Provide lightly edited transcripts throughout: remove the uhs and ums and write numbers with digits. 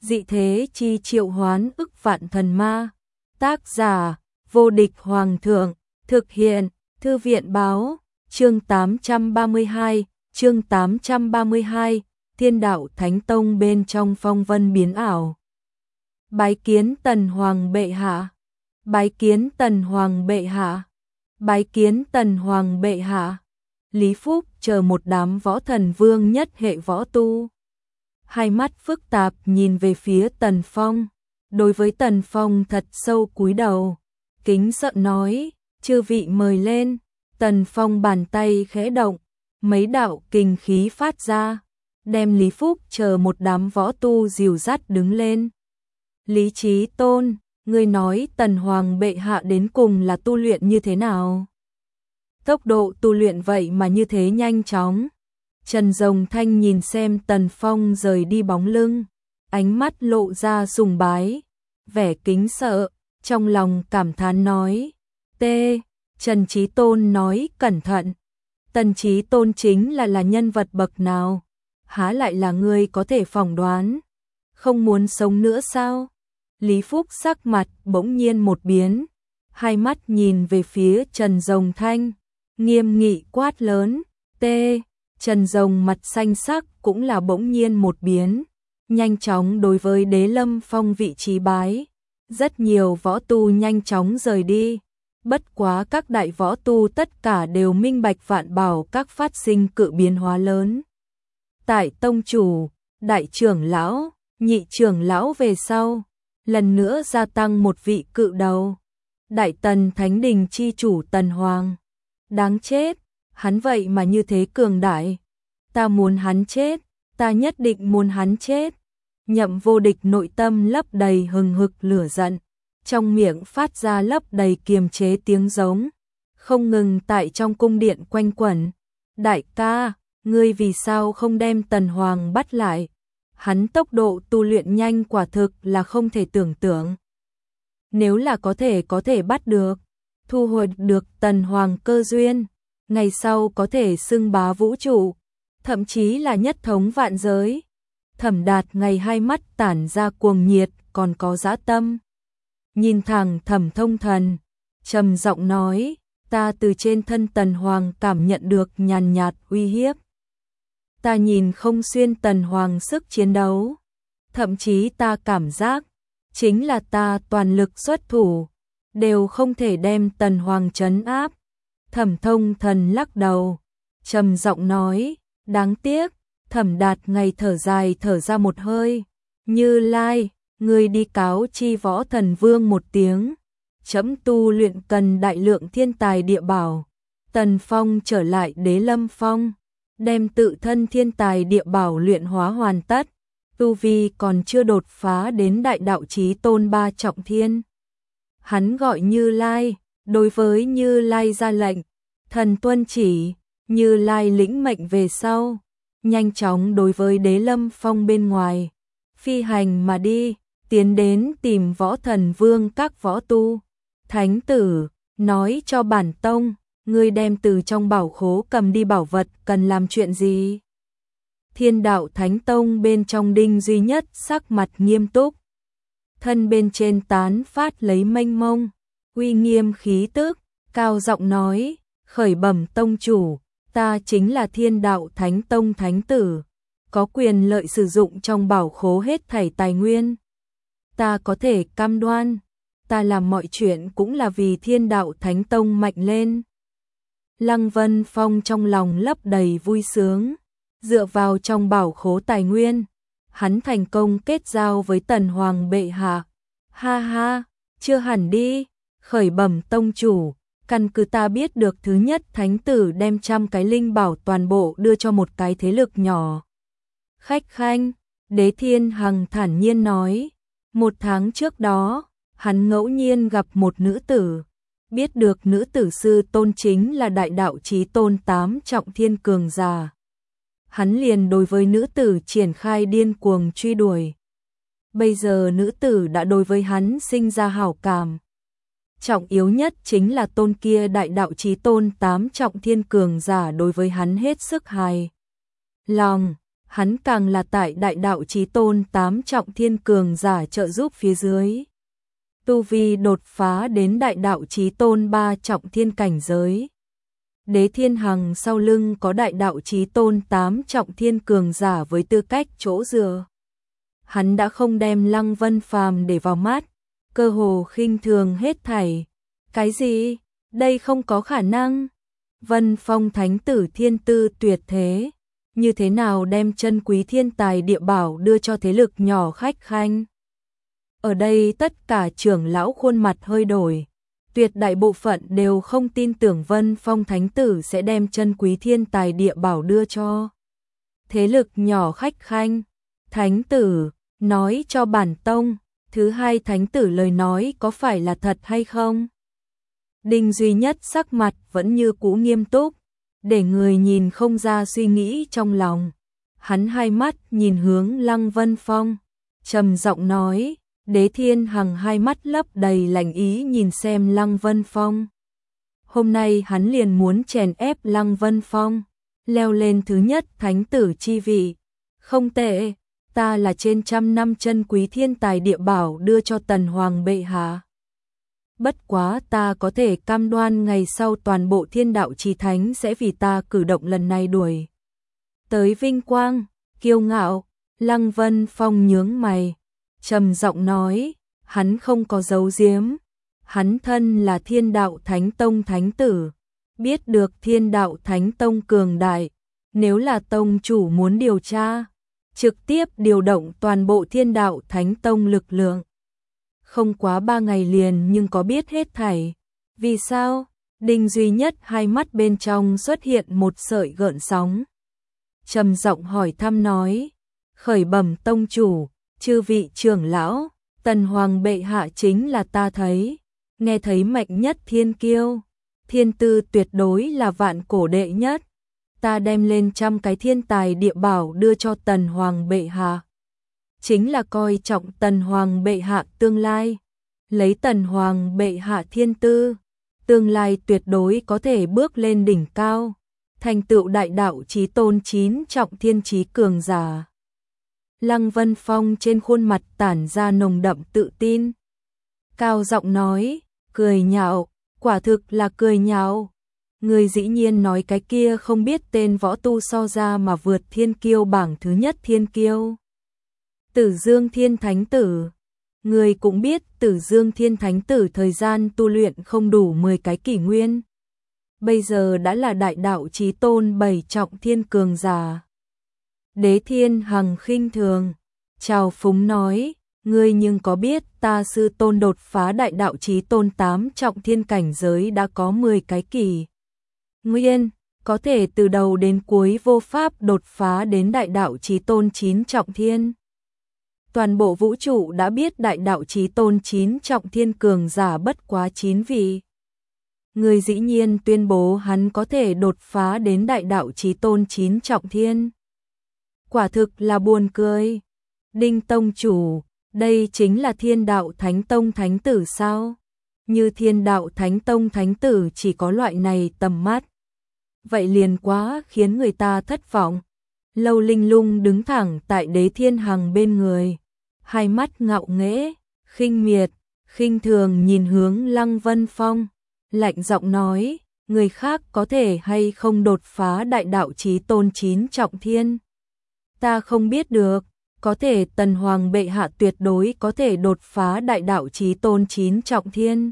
dị thế chi triệu hoán ức vạn thần ma. Tác giả, vô địch hoàng thượng, thực hiện, thư viện báo, chương 832, chương 832, Thiên Đạo Thánh Tông bên trong phong vân biến ảo. Bái kiến Tần Hoàng bệ hạ, bái kiến Tần Hoàng bệ hạ, bái kiến Tần Hoàng bệ hạ. Lý Phúc chờ một đám võ thần vương nhất hệ võ tu. Hai mắt phức tạp nhìn về phía Tần Phong. Đối với Tần Phong thật sâu cúi đầu, kính sợ nói, chư vị mời lên. Tần Phong bàn tay khẽ động, mấy đạo kình khí phát ra, đem Lý Phúc chờ một đám võ tu dìu dắt đứng lên. Lý Chí Tôn, ngươi nói Tần Hoàng bệ hạ đến cùng là tu luyện như thế nào? Tốc độ tu luyện vậy mà như thế nhanh chóng. Trần Rồng Thanh nhìn xem Tần Phong rời đi bóng lưng, ánh mắt lộ ra sùng bái, vẻ kính sợ, trong lòng cảm thán nói, Trần Chí Tôn nói cẩn thận. Tần Chí Tôn chính là nhân vật bậc nào? Há lại là ngươi có thể phỏng đoán? Không muốn sống nữa sao? Lý Phúc sắc mặt bỗng nhiên một biến, hai mắt nhìn về phía Trần Rồng Thanh, nghiêm nghị quát lớn, Trần Rồng mặt xanh sắc cũng là bỗng nhiên một biến, nhanh chóng đối với Đế Lâm Phong vị trí bái. Rất nhiều võ tu nhanh chóng rời đi, bất quá các đại võ tu tất cả đều minh bạch vạn bảo các phát sinh cự biến hóa lớn. Tại tông chủ, đại trưởng lão, nhị trưởng lão về sau, lần nữa gia tăng một vị cự đầu. Đại Tần Thánh Đình chi chủ Tần Hoàng. Đáng chết, hắn vậy mà như thế cường đại. Ta muốn hắn chết, ta nhất định muốn hắn chết. Nhậm Vô Địch nội tâm lấp đầy hừng hực lửa giận, trong miệng phát ra lấp đầy kiềm chế tiếng giống, không ngừng tại trong cung điện quanh quẩn. Đại ca, ngươi vì sao không đem Tần Hoàng bắt lại? Hắn tốc độ tu luyện nhanh quả thực là không thể tưởng tượng. Nếu là có thể bắt được, thu hồi được Tần Hoàng cơ duyên, ngày sau có thể xưng bá vũ trụ, thậm chí là nhất thống vạn giới. Thẩm Đạt ngày hai mắt tản ra cuồng nhiệt, còn có dã tâm. Nhìn thẳng Thẩm Thông Thần, trầm giọng nói, ta từ trên thân Tần Hoàng cảm nhận được nhàn nhạt uy hiếp. Ta nhìn không xuyên Tần Hoàng sức chiến đấu, thậm chí ta cảm giác, chính là ta toàn lực xuất thủ, đều không thể đem Tần Hoàng trấn áp. Thẩm Thông Thần lắc đầu, trầm giọng nói, đáng tiếc. Thẩm Đạt ngày thở dài thở ra một hơi, Như Lai, ngươi đi cáo chi Võ Thần Vương một tiếng, chấm tu luyện cần đại lượng thiên tài địa bảo. Tần Phong trở lại Đế Lâm Phong, đem tự thân thiên tài địa bảo luyện hóa hoàn tất, tu vi còn chưa đột phá đến đại đạo chí tôn 3 trọng thiên. Hắn gọi Như Lai, đối với Như Lai ra lệnh, thần tuân chỉ. Như Lai lĩnh mệnh về sau, nhanh chóng đối với Đế Lâm Phong bên ngoài, phi hành mà đi, tiến đến tìm Võ Thần Vương các võ tu. Thánh tử, nói cho bản tông, ngươi đem từ trong bảo khố cầm đi bảo vật cần làm chuyện gì? Thiên Đạo Thánh Tông bên trong Đinh Duy Nhất sắc mặt nghiêm túc, thân bên trên tán phát lấy mênh mông, uy nghiêm khí tức, cao giọng nói, khởi bẩm tông chủ, ta chính là Thiên Đạo Thánh Tông Thánh Tử, có quyền lợi sử dụng trong bảo khố hết thảy tài nguyên. Ta có thể cam đoan, ta làm mọi chuyện cũng là vì Thiên Đạo Thánh Tông mạnh lên. Lăng Vân Phong trong lòng lấp đầy vui sướng, dựa vào trong bảo khố tài nguyên, hắn thành công kết giao với Tần Hoàng bệ hạ. Ha ha, chưa hẳn đi, khởi bẩm tông chủ. Căn cứ ta biết được thứ nhất thánh tử đem 100 cái linh bảo toàn bộ đưa cho một cái thế lực nhỏ. Khách khanh, Đế Thiên Hằng thản nhiên nói, 1 tháng trước đó, hắn ngẫu nhiên gặp một nữ tử, biết được nữ tử sư tôn chính là đại đạo chí tôn 8 trọng thiên cường giả. Hắn liền đối với nữ tử triển khai điên cuồng truy đuổi. Bây giờ nữ tử đã đối với hắn sinh ra hảo cảm. Trọng yếu nhất chính là tôn kia đại đạo chí tôn 8 trọng thiên cường giả đối với hắn hết sức hài lòng. hắn càng là tại đại đạo chí tôn 8 trọng thiên cường giả trợ giúp phía dưới. Tu vi đột phá đến đại đạo chí tôn 3 trọng thiên cảnh giới. Đế Thiên Hằng sau lưng có đại đạo chí tôn 8 trọng thiên cường giả với tư cách chỗ dựa. Hắn đã không đem Lăng Vân Phàm để vào mắt, cơ hồ khinh thường hết thảy. Cái gì? Đây không có khả năng. Vân Phong thánh tử thiên tư tuyệt thế, như thế nào đem chân quý thiên tài địa bảo đưa cho thế lực nhỏ khách khanh? Ở đây tất cả trưởng lão khuôn mặt hơi đổi, tuyệt đại bộ phận đều không tin tưởng Vân Phong thánh tử sẽ đem chân quý thiên tài địa bảo đưa cho thế lực nhỏ khách khanh. Thánh tử, nói cho bản tông, thứ hai thánh tử lời nói có phải là thật hay không? Đinh Duy Nhất sắc mặt vẫn như cũ nghiêm túc, để người nhìn không ra suy nghĩ trong lòng. Hắn hai mắt nhìn hướng Lăng Vân Phong, trầm giọng nói. Đế Thiên Hằng hai mắt lấp đầy lạnh ý nhìn xem Lăng Vân Phong. Hôm nay hắn liền muốn chèn ép Lăng Vân Phong, leo lên thứ nhất thánh tử chi vị. Không tệ, ta là trên 100 năm chân quý thiên tài địa bảo đưa cho Tần Hoàng bệ hạ. Bất quá ta có thể cam đoan ngày sau toàn bộ thiên đạo chi thánh sẽ vì ta cử động lần này đuổi tới vinh quang, kiêu ngạo. Lăng Vân Phong nhướng mày, trầm giọng nói, hắn không có giấu giếm, hắn thân là Thiên Đạo Thánh Tông thánh tử, biết được Thiên Đạo Thánh Tông cường đại, nếu là tông chủ muốn điều tra, trực tiếp điều động toàn bộ Thiên Đạo Thánh Tông lực lượng. Không quá 3 ngày liền nhưng có biết hết thảy. Vì sao? Đinh Duy Nhất hai mắt bên trong xuất hiện một sợi gợn sóng. Trầm giọng hỏi thăm nói, khởi bẩm tông chủ, chư vị trưởng lão, Tần Hoàng bệ hạ chính là ta thấy, nghe thấy mạnh nhất thiên kiêu, thiên tư tuyệt đối là vạn cổ đệ nhất. Ta đem lên 100 cái thiên tài địa bảo đưa cho Tần Hoàng bệ hạ, chính là coi trọng Tần Hoàng bệ hạ tương lai, lấy Tần Hoàng bệ hạ thiên tư, tương lai tuyệt đối có thể bước lên đỉnh cao, thành tựu đại đạo chí tôn 9 trọng thiên chí cường giả. Lăng Vân Phong trên khuôn mặt tản ra nồng đậm tự tin, cao giọng nói, cười nhạo, quả thực là cười nhạo. Người dĩ nhiên nói cái kia không biết tên võ tu so ra mà vượt thiên kiêu bảng thứ nhất thiên kiêu. Tử Dương Thiên Thánh Tử, người cũng biết Tử Dương Thiên Thánh Tử thời gian tu luyện không đủ 10 cái kỷ nguyên. Bây giờ đã là đại đạo chí tôn 7 trọng thiên cường giả. Đế Thiên Hằng khinh thường, chào phúng nói, ngươi nhưng có biết ta sư tôn đột phá đại đạo chí tôn 8 trọng thiên cảnh giới đã có 10 cái kỷ nguyên, có thể từ đầu đến cuối vô pháp đột phá đến đại đạo chí tôn 9 trọng thiên. Toàn bộ vũ trụ đã biết đại đạo chí tôn 9 trọng thiên cường giả bất quá 9 vị. Người dĩ nhiên tuyên bố hắn có thể đột phá đến đại đạo chí tôn 9 trọng thiên. Quả thực là buồn cười. Đinh tông chủ, đây chính là Thiên Đạo Thánh Tông thánh tử sao? Như Thiên Đạo Thánh Tông thánh tử chỉ có loại này tầm mắt, vậy liền quá khiến người ta thất vọng. Lâu Linh Lung đứng thẳng tại Đế Thiên Hằng bên người, hai mắt ngạo nghễ, khinh miệt, khinh thường nhìn hướng Lăng Vân Phong, lạnh giọng nói, người khác có thể hay không đột phá đại đạo chí tôn 9 trọng thiên. Ta không biết được, có thể Tần Hoàng bệ hạ tuyệt đối có thể đột phá đại đạo chí tôn 9 trọng thiên.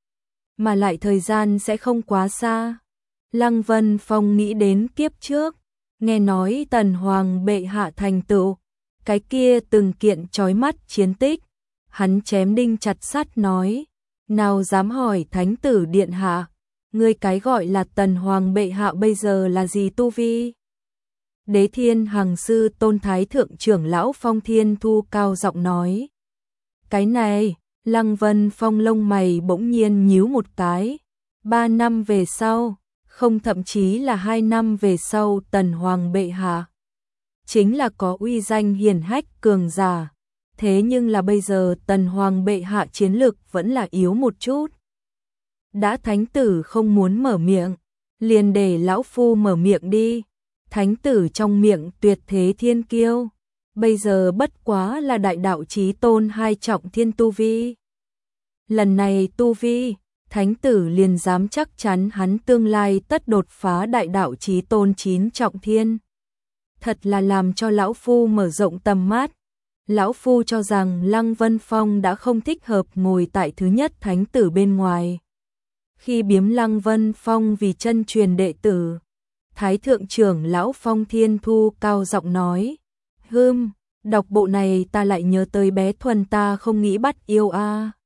Mà lại thời gian sẽ không quá xa. Lăng Vân Phong nghĩ đến kiếp trước, nghe nói Tần Hoàng bệ hạ thành tựu, cái kia từng kiện chói mắt chiến tích, hắn chém đinh chặt sắt nói, nào dám hỏi thánh tử điện hạ, ngươi cái gọi là Tần Hoàng bệ hạ bây giờ là gì tu vi? Đế Thiên Hằng sư tôn thái thượng trưởng lão Phong Thiên Thu cao giọng nói. Cái này, Lăng Vân Phong lông mày bỗng nhiên nhíu một cái. 3 năm về sau, không thậm chí là 2 năm về sau Tần Hoàng bệ hạ, chính là có uy danh hiển hách cường giả. Thế nhưng là bây giờ Tần Hoàng bệ hạ chiến lực vẫn là yếu một chút. Đã thánh tử không muốn mở miệng, liền để lão phu mở miệng đi. thánh tử trong miệng tuyệt thế thiên kiêu, bây giờ bất quá là đại đạo chí tôn 2 trọng thiên tu vi. Lần này tu vi, thánh tử liền dám chắc chắn hắn tương lai tất đột phá đại đạo chí tôn 9 trọng thiên. Thật là làm cho lão phu mở rộng tầm mắt. Lão phu cho rằng Lăng Vân Phong đã không thích hợp ngồi tại thứ nhất thánh tử bên ngoài. Khi biếm Lăng Vân Phong vì chân truyền đệ tử, Thái thượng trưởng lão Phong Thiên Thu cao giọng nói: "Đọc bộ này ta lại nhớ tới bé Thuần ta không nghĩ bắt yêu a."